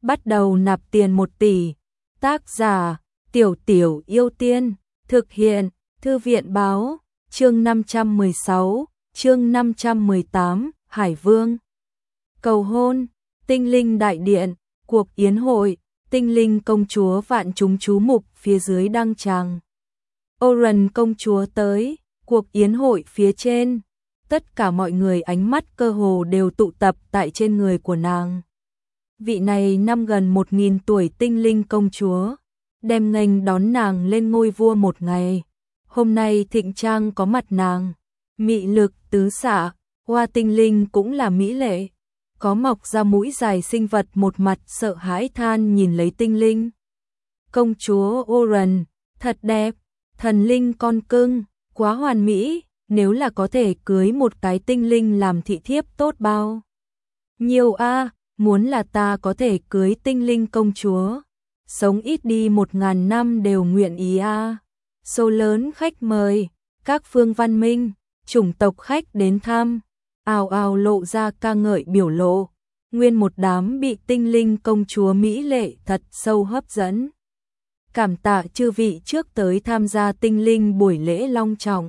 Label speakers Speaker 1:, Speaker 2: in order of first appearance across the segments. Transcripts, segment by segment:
Speaker 1: bắt đầu nạp tiền 1 tỷ. Tác giả, Tiểu Tiểu Yêu Tiên, thực hiện, Thư viện báo, chương 516, chương 518, Hải Vương. Cầu hôn, Tinh Linh Đại Điện, cuộc yến hội, Tinh Linh công chúa vạn chúng chú mục phía dưới đăng tràng. Oren công chúa tới, cuộc yến hội phía trên, tất cả mọi người ánh mắt cơ hồ đều tụ tập tại trên người của nàng. Vị này năm gần 1000 tuổi Tinh Linh công chúa, đem nghênh đón nàng lên ngôi vua một ngày. Hôm nay thịnh trang có mặt nàng, mị lực tứ xạ, hoa tinh linh cũng là mỹ lệ. Có mọc ra mũi dài sinh vật một mặt sợ hãi than nhìn lấy Tinh Linh. Công chúa Oren, thật đẹp, thần linh con cưng, quá hoàn mỹ, nếu là có thể cưới một cái tinh linh làm thị thiếp tốt bao. Nhiều a, muốn là ta có thể cưới Tinh Linh công chúa, sống ít đi 1000 năm đều nguyện ý a. Số lớn khách mời, các phương văn minh, chủng tộc khách đến thăm, ào ào lộ ra ca ngợi biểu lộ, nguyên một đám bị Tinh Linh công chúa mỹ lệ thật sâu hấp dẫn. Cảm tạ chư vị trước tới tham gia Tinh Linh buổi lễ long trọng.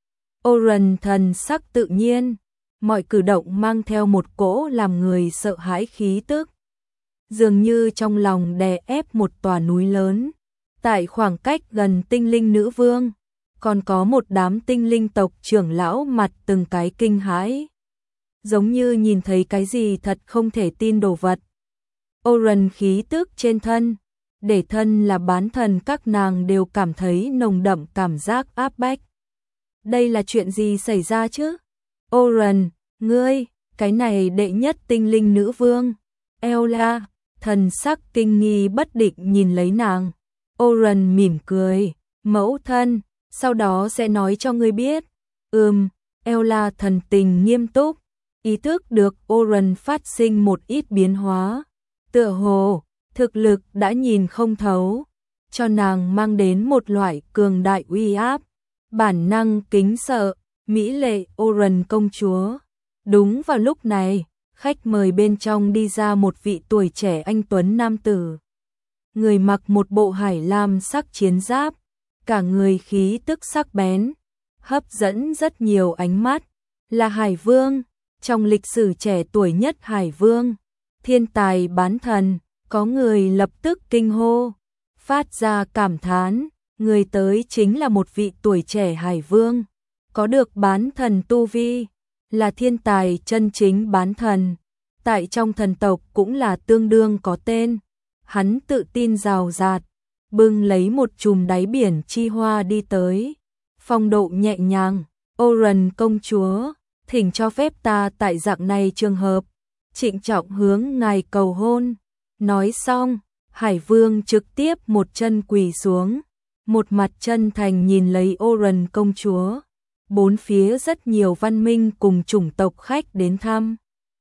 Speaker 1: Oren thần sắc tự nhiên, mọi cử động mang theo một cỗ làm người sợ hãi khí tức. Dường như trong lòng đè ép một tòa núi lớn. Tại khoảng cách gần Tinh Linh nữ vương, còn có một đám tinh linh tộc trưởng lão mặt từng cái kinh hãi. Giống như nhìn thấy cái gì thật không thể tin đồ vật. Oren khí tức trên thân, để thân là bán thần các nàng đều cảm thấy nồng đậm cảm giác áp bách. Đây là chuyện gì xảy ra chứ? Oren, ngươi, cái này đệ nhất tinh linh nữ vương. Ella, thần sắc kinh nghi bất định nhìn lấy nàng. Oren mỉm cười, mẫu thân, sau đó sẽ nói cho ngươi biết. Ella thần tình nghiêm túc, ý thức được Oren phát sinh một ít biến hóa. Tựa hồ, thực lực đã nhìn không thấu, cho nàng mang đến một loại cường đại uy áp. Bản năng kính sợ, mỹ lệ Oren công chúa. Đúng vào lúc này, khách mời bên trong đi ra một vị tuổi trẻ anh tuấn nam tử. Người mặc một bộ hải lam sắc chiến giáp, cả người khí tức sắc bén, hấp dẫn rất nhiều ánh mắt, là Hải Vương, trong lịch sử trẻ tuổi nhất Hải Vương, thiên tài bán thần, có người lập tức kinh hô, phát ra cảm thán, người tới chính là một vị tuổi trẻ Hải Vương, có được bán thần tu vi, là thiên tài chân chính bán thần, tại trong thần tộc cũng là tương đương có tên. Hắn tự tin rào rạt, bưng lấy một chùm đáy biển chi hoa đi tới, phong độ nhẹ nhàng. Oren công chúa, thỉnh cho phép ta tại dạng này trường hợp, trịnh trọng hướng ngài cầu hôn. Nói xong, Hải Vương trực tiếp một chân quỳ xuống, một mặt chân thành nhìn lấy Oren công chúa. Bốn phía rất nhiều văn minh cùng chủng tộc khách đến thăm,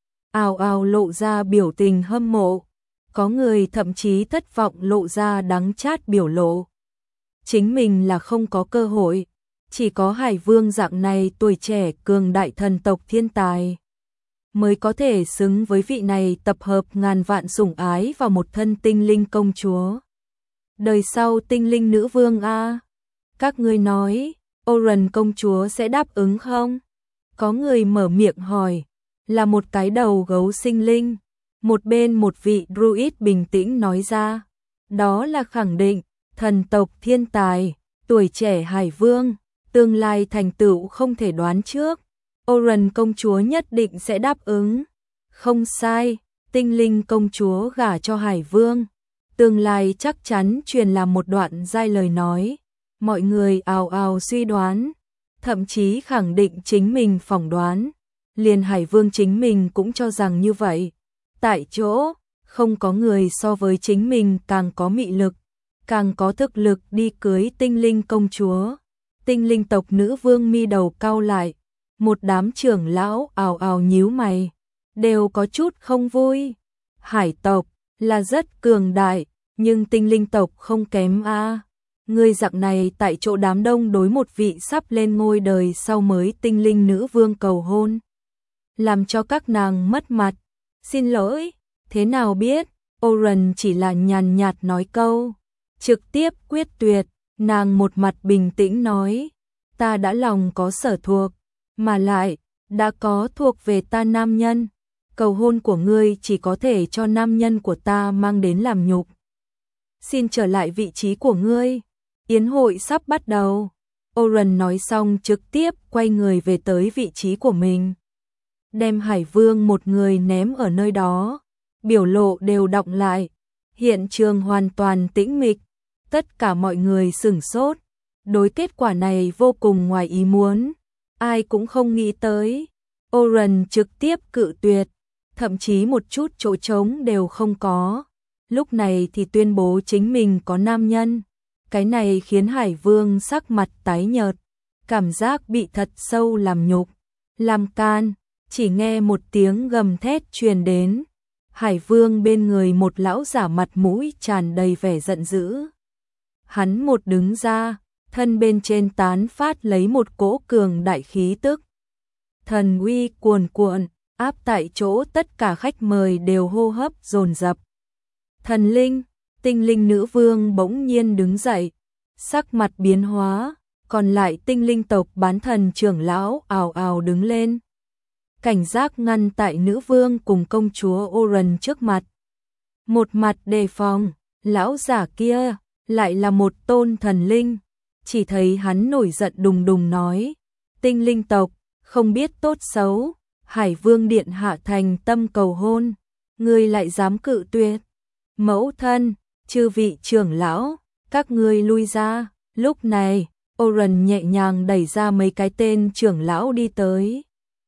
Speaker 1: ào ào lộ ra biểu tình hâm mộ. Có người thậm chí thất vọng lộ ra đắng chát biểu lộ. Chính mình là không có cơ hội, chỉ có Hải Vương dạng này tuổi trẻ cường đại thần tộc thiên tài mới có thể xứng với vị này tập hợp ngàn vạn sủng ái vào một thân Tinh Linh công chúa. Đời sau Tinh Linh nữ vương a, các ngươi nói, Oren công chúa sẽ đáp ứng không? Có người mở miệng hỏi, là một cái đầu gấu sinh linh. Một bên một vị druid bình tĩnh nói ra, đó là khẳng định, thần tộc thiên tài, tuổi trẻ Hải Vương, tương lai thành tựu không thể đoán trước. Oren công chúa nhất định sẽ đáp ứng. Không sai, Tinh Linh công chúa gả cho Hải Vương, tương lai chắc chắn truyền làm một đoạn giai lời nói. Mọi người ào ào suy đoán, thậm chí khẳng định chính mình phỏng đoán. Liền Hải Vương chính mình cũng cho rằng như vậy. Tại chỗ, không có người so với chính mình càng có mị lực, càng có thực lực đi cưới Tinh Linh công chúa. Tinh Linh tộc nữ vương mi đầu cau lại, một đám trưởng lão ào ào nhíu mày, đều có chút không vui. Hải tộc là rất cường đại, nhưng Tinh Linh tộc không kém a. Người dạng này tại chỗ đám đông đối một vị sắp lên ngôi đời sau mới Tinh Linh nữ vương cầu hôn, làm cho các nàng mất mặt. Xin lỗi, thế nào biết, Oren chỉ là nhàn nhạt nói câu, trực tiếp quyết tuyệt, nàng một mặt bình tĩnh nói, ta đã lòng có sở thuộc, mà lại, đã có thuộc về ta nam nhân, cầu hôn của ngươi chỉ có thể cho nam nhân của ta mang đến làm nhục. Xin trở lại vị trí của ngươi, yến hội sắp bắt đầu. Oren nói xong trực tiếp quay người về tới vị trí của mình. Đem Hải Vương một người ném ở nơi đó, biểu lộ đều đọng lại, hiện trường hoàn toàn tĩnh mịch, tất cả mọi người sửng sốt, đối kết quả này vô cùng ngoài ý muốn, ai cũng không nghĩ tới. Oren trực tiếp cự tuyệt, thậm chí một chút chỗ trống đều không có, lúc này thì tuyên bố chính mình có nam nhân, cái này khiến Hải Vương sắc mặt tái nhợt, cảm giác bị thật sâu làm nhục, làm can. Chỉ nghe một tiếng gầm thét truyền đến, Hải Vương bên người một lão giả mặt mũi tràn đầy vẻ giận dữ. Hắn một đứng ra, thân bên trên tán phát lấy một cỗ cường đại khí tức. Thần uy cuồn cuộn, áp tại chỗ tất cả khách mời đều hô hấp dồn dập. Thần linh, tinh linh nữ vương bỗng nhiên đứng dậy, sắc mặt biến hóa, còn lại tinh linh tộc bán thần trưởng lão ào ào đứng lên. Cảnh giác ngăn tại nữ vương cùng công chúa Oren trước mặt. Một mặt đề phòng, lão giả kia lại là một tôn thần linh, chỉ thấy hắn nổi giận đùng đùng nói, tinh linh tộc, không biết tốt xấu, Hải Vương điện hạ thành tâm cầu hôn, ngươi lại dám cự tuyệt. Mẫu thân, chư vị trưởng lão, các ngươi lui ra. Lúc này, Oren nhẹ nhàng đẩy ra mấy cái tên trưởng lão đi tới.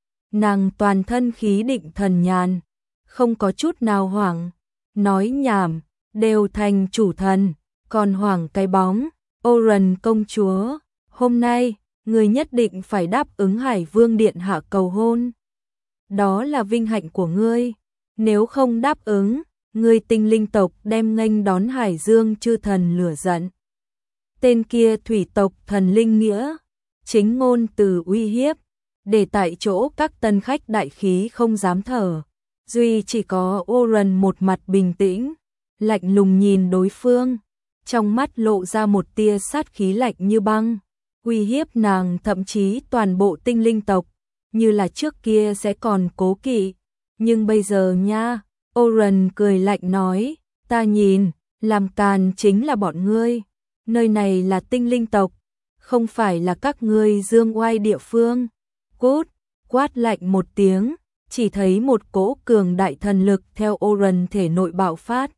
Speaker 1: Nàng toàn thân khí định thần nhàn, không có chút nào hoảng, nói nhảm, đều thành chủ thần, còn hoảng cái bóng. Oren công chúa, hôm nay, người nhất định phải đáp ứng Hải Vương điện hạ cầu hôn. Đó là vinh hạnh của ngươi, nếu không đáp ứng, ngươi tinh linh tộc đem nghênh đón Hải Dương chư thần lửa giận. Tên kia thủy tộc thần linh nghĩa, chính ngôn từ uy hiếp, để tại chỗ các tân khách đại khí không dám thở. Duy chỉ có Oren một mặt bình tĩnh, lạnh lùng nhìn đối phương, trong mắt lộ ra một tia sát khí lạnh như băng, uy hiếp nàng thậm chí toàn bộ tinh linh tộc, như là trước kia sẽ còn cố kỵ, nhưng bây giờ nha, Oren cười lạnh nói, ta nhìn, làm càn chính là bọn ngươi, nơi này là tinh linh tộc, không phải là các ngươi dương oai địa phương. Cút, quát lạnh một tiếng, chỉ thấy một cỗ cường đại thần lực theo Oren thể nội bạo phát.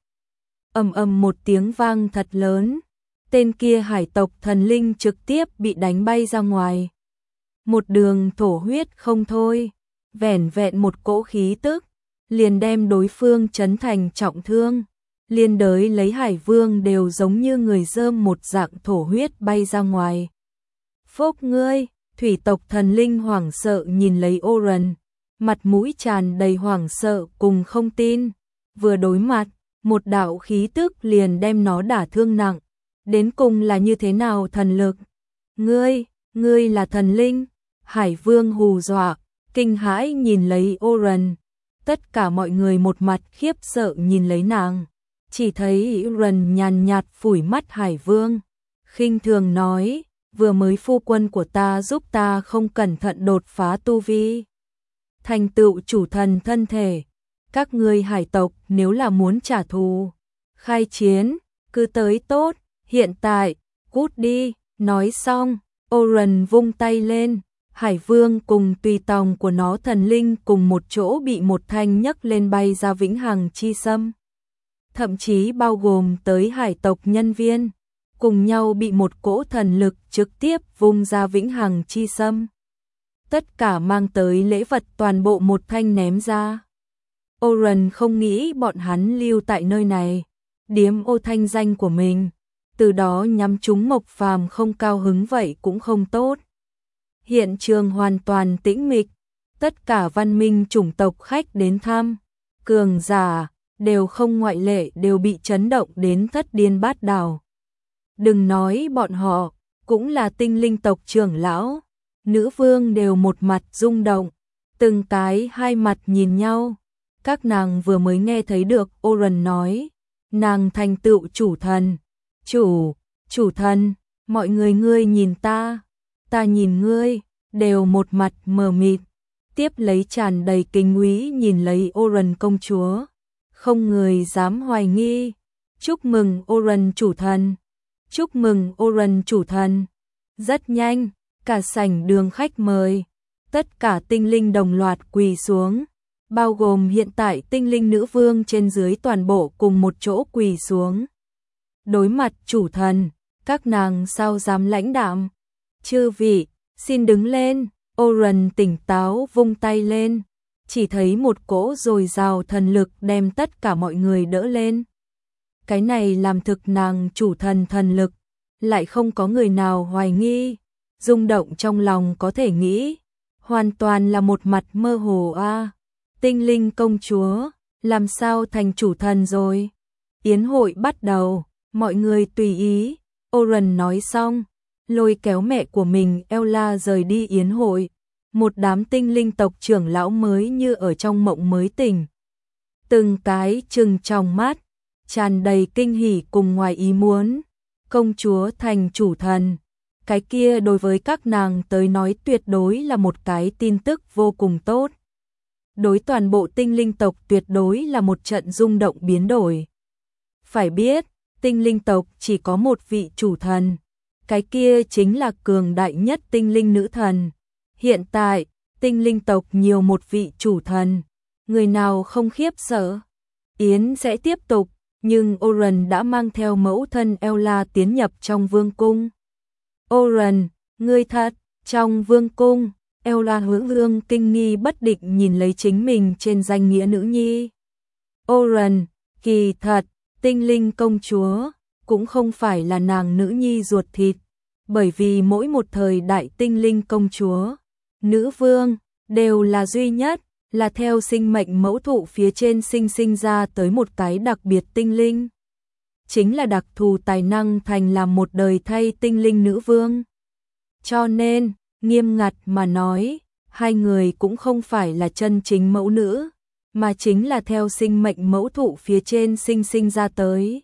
Speaker 1: Ầm ầm một tiếng vang thật lớn, tên kia hải tộc thần linh trực tiếp bị đánh bay ra ngoài. Một đường thổ huyết không thôi, vẻn vẹn một cỗ khí tức, liền đem đối phương chấn thành trọng thương. Liên đới lấy Hải Vương đều giống như người dơm một dạng thổ huyết bay ra ngoài. Phốc ngươi! Thủy tộc thần linh hoảng sợ nhìn lấy Oren, mặt mũi tràn đầy hoảng sợ cùng không tin, vừa đối mặt, một đạo khí tức liền đem nó đả thương nặng, đến cùng là như thế nào thần lực? Ngươi là thần linh? Hải Vương hù dọa, kinh hãi nhìn lấy Oren, tất cả mọi người một mặt khiếp sợ nhìn lấy nàng, chỉ thấy Oren nhàn nhạt phủi mắt Hải Vương, khinh thường nói, vừa mới phu quân của ta giúp ta không cẩn thận đột phá tu vi, thành tựu chủ thần thân thể, các ngươi hải tộc nếu là muốn trả thù, khai chiến, cứ tới tốt, hiện tại, cút đi. Nói xong, Oren vung tay lên, Hải Vương cùng tùy tòng của nó thần linh cùng một chỗ bị một thanh nhấc lên bay ra vĩnh hằng chi sâm, thậm chí bao gồm tới hải tộc nhân viên, cùng nhau bị một cỗ thần lực trực tiếp vung ra vĩnh hằng chi sâm. Tất cả mang tới lễ vật toàn bộ một thanh ném ra. Oren không nghĩ bọn hắn lưu tại nơi này, điếm ô thanh danh của mình, từ đó nhắm chúng Mộc Phàm không cao hứng vậy cũng không tốt. Hiện trường hoàn toàn tĩnh mịch, tất cả văn minh chủng tộc khách đến thăm, cường giả, đều không ngoại lệ đều bị chấn động đến thất điên bát đảo. Đừng nói bọn họ, cũng là tinh linh tộc trưởng lão, nữ vương đều một mặt rung động, từng cái hai mặt nhìn nhau, Các nàng vừa mới nghe thấy được Oren nói, nàng thành tựu chủ thần. Chủ thần, mọi người ngươi nhìn ta nhìn ngươi, đều một mặt mờ mịt, tiếp lấy tràn đầy kinh úy nhìn lấy Oren công chúa. Không người dám hoài nghi. Chúc mừng Oren chủ thần. Chúc mừng Oren chủ thần. Rất nhanh, cả sảnh đường khách mời, tất cả tinh linh đồng loạt quỳ xuống, bao gồm hiện tại tinh linh nữ vương trên dưới toàn bộ cùng một chỗ quỳ xuống. Đối mặt chủ thần, các nàng sao dám lãnh đạm? Chư vị, xin đứng lên. Oren tỉnh táo vung tay lên, chỉ thấy một cỗ dồi dào thần lực đem tất cả mọi người đỡ lên. Cái này làm thực nàng chủ thần thần lực, lại không có người nào hoài nghi, rung động trong lòng có thể nghĩ, hoàn toàn là một mặt mơ hồ a. Tinh linh công chúa, làm sao thành chủ thần rồi? Yến hội bắt đầu, mọi người tùy ý. Oren nói xong, lôi kéo mẹ của mình Ella rời đi yến hội. Một đám tinh linh tộc trưởng lão mới như ở trong mộng mới tỉnh. Từng cái trừng trong mắt, tràn đầy kinh hỉ cùng ngoài ý muốn. Công chúa thành chủ thần, cái kia đối với các nàng tới nói tuyệt đối là một cái tin tức vô cùng tốt. Đối toàn bộ tinh linh tộc tuyệt đối là một trận rung động biến đổi. Phải biết, tinh linh tộc chỉ có một vị chủ thần, cái kia chính là cường đại nhất tinh linh nữ thần. Hiện tại, tinh linh tộc nhiều một vị chủ thần, người nào không khiếp sợ. Yến sẽ tiếp tục, nhưng Oren đã mang theo mẫu thân Ella tiến nhập trong vương cung. Oren, ngươi thật, trong vương cung, Ella hướng hương kinh nghi bất định nhìn lấy chính mình trên danh nghĩa nữ nhi. Oren, kỳ thật, tinh linh công chúa, cũng không phải là nàng nữ nhi ruột thịt, bởi vì mỗi một thời đại tinh linh công chúa, nữ vương, đều là duy nhất, là theo sinh mệnh mẫu thụ phía trên sinh ra tới một cái đặc biệt tinh linh. Chính là đặc thù tài năng thành làm một đời thay tinh linh nữ vương. Cho nên, nghiêm ngặt mà nói, hai người cũng không phải là chân chính mẫu nữ, mà chính là theo sinh mệnh mẫu thụ phía trên sinh ra tới.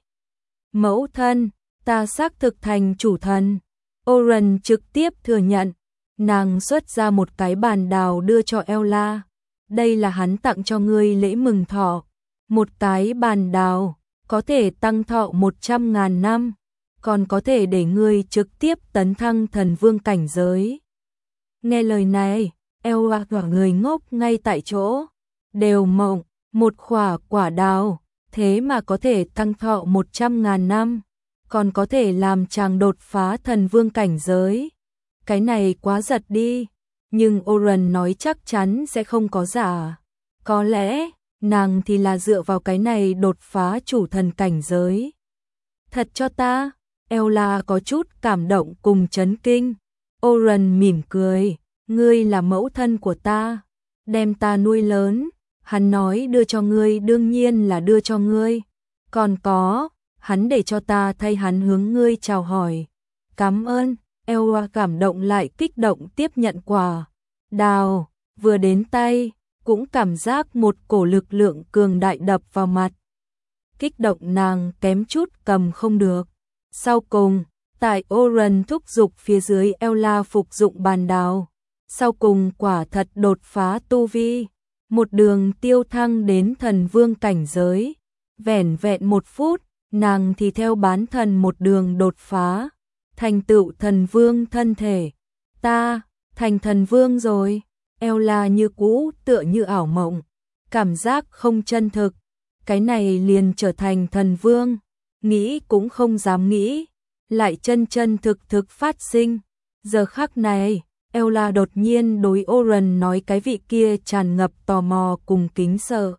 Speaker 1: Mẫu thân, ta xác thực thành chủ thần. Oren trực tiếp thừa nhận, nàng xuất ra một cái bàn đào đưa cho Ella. Đây là hắn tặng cho ngươi lễ mừng thọ. Một cái bàn đào, có thể tăng thọ 100.000 năm, còn có thể để ngươi trực tiếp tấn thăng thần vương cảnh giới. Nghe lời này, Ella cả người ngốc ngay tại chỗ, đều mộng, một quả đào, thế mà có thể tăng thọ 100.000 năm, còn có thể làm chàng đột phá thần vương cảnh giới. Cái này quá giật đi, nhưng Oren nói chắc chắn sẽ không có giả. Có lẽ, nàng thì là dựa vào cái này đột phá chủ thần cảnh giới. Thật cho ta, Ella có chút cảm động cùng chấn kinh. Oren mỉm cười, ngươi là mẫu thân của ta, đem ta nuôi lớn, hắn nói đưa cho ngươi đương nhiên là đưa cho ngươi. Còn có, hắn để cho ta thay hắn hướng ngươi chào hỏi. Cảm ơn. Ella cảm động lại kích động tiếp nhận quà đào, vừa đến tay, cũng cảm giác một cổ lực lượng cường đại đập vào mặt. Kích động nàng kém chút cầm không được. Sau cùng, tại Oren thúc giục phía dưới Ella phục dụng bàn đào. Sau cùng quả thật đột phá tu vi, một đường tiêu thăng đến thần vương cảnh giới. Vẻn vẹn 1 phút, nàng thì theo bán thần một đường đột phá, thành tựu thần vương thân thể. Ta, thành thần vương rồi. Ella như cũ tựa như ảo mộng, cảm giác không chân thực. Cái này liền trở thành thần vương, nghĩ cũng không dám nghĩ, lại chân thực phát sinh. Giờ khắc này, Ella đột nhiên đối Oren nói cái vị kia tràn ngập tò mò cùng kính sợ.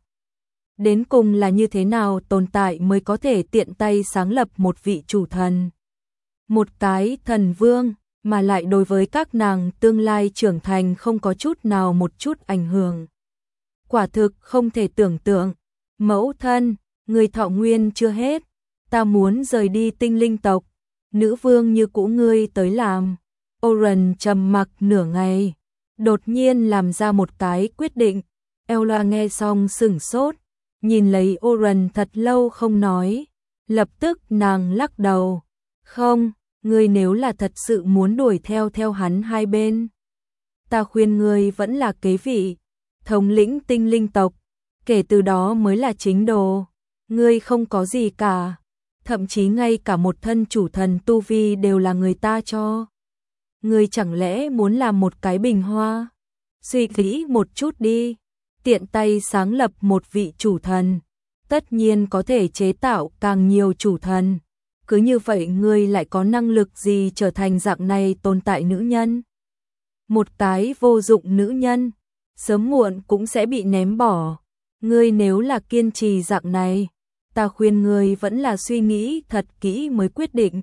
Speaker 1: Đến cùng là như thế nào tồn tại mới có thể tiện tay sáng lập một vị chủ thần? Một cái thần vương, mà lại đối với các nàng tương lai trưởng thành không có chút nào một chút ảnh hưởng. Quả thực không thể tưởng tượng. Mẫu thân, người thọ nguyên chưa hết, ta muốn rời đi tinh linh tộc, nữ vương như cũ ngươi tới làm. Oren trầm mặc nửa ngày, đột nhiên làm ra một cái quyết định, Ella nghe xong sửng sốt, nhìn lấy Oren thật lâu không nói, lập tức nàng lắc đầu. Không, ngươi nếu là thật sự muốn đuổi theo hắn hai bên, ta khuyên ngươi vẫn là kế vị, thống lĩnh tinh linh tộc, kể từ đó mới là chính đồ. Ngươi không có gì cả, thậm chí ngay cả một thân chủ thần tu vi đều là người ta cho. Ngươi chẳng lẽ muốn làm một cái bình hoa? Suy nghĩ một chút đi, tiện tay sáng lập một vị chủ thần, tất nhiên có thể chế tạo càng nhiều chủ thần. Cứ như vậy ngươi lại có năng lực gì trở thành dạng này tồn tại nữ nhân? Một cái vô dụng nữ nhân, sớm muộn cũng sẽ bị ném bỏ. Ngươi nếu là kiên trì dạng này, ta khuyên ngươi vẫn là suy nghĩ thật kỹ mới quyết định.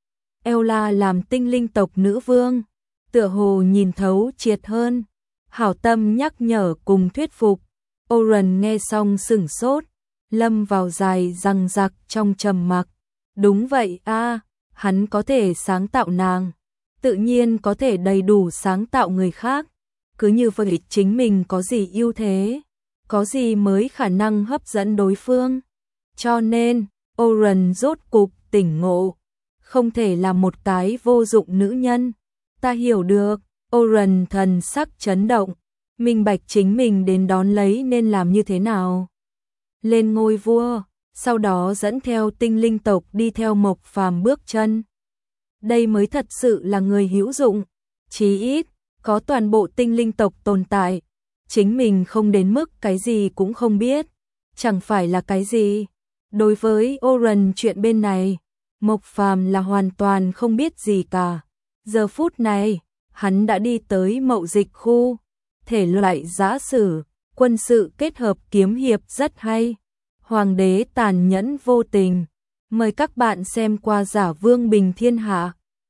Speaker 1: Ella làm tinh linh tộc nữ vương, tựa hồ nhìn thấu triệt hơn, hảo tâm nhắc nhở cùng thuyết phục. Oren nghe xong sửng sốt, lâm vào dài răng rặc trong trầm mặc. Đúng vậy a, hắn có thể sáng tạo nàng, tự nhiên có thể đầy đủ sáng tạo người khác. Cứ như vậy chính mình có gì ưu thế, có gì mới khả năng hấp dẫn đối phương. Cho nên, Oren rốt cục tỉnh ngộ, không thể là một cái vô dụng nữ nhân. Ta hiểu được. Oren thần sắc chấn động, minh bạch chính mình đến đón lấy nên làm như thế nào. Lên ngôi vua, sau đó dẫn theo tinh linh tộc đi theo Mộc Phàm bước chân. Đây mới thật sự là người hữu dụng, chí ít có toàn bộ tinh linh tộc tồn tại. Chính mình không đến mức cái gì cũng không biết, chẳng phải là cái gì. Đối với Oren chuyện bên này, Mộc Phàm là hoàn toàn không biết gì cả. Giờ phút này, hắn đã đi tới mậu dịch khu, thể loại giã sử, quân sự kết hợp kiếm hiệp rất hay. Hoàng đế tàn nhẫn vô tình. Mời các bạn xem qua Giả Vương Bình Thiên Hạ.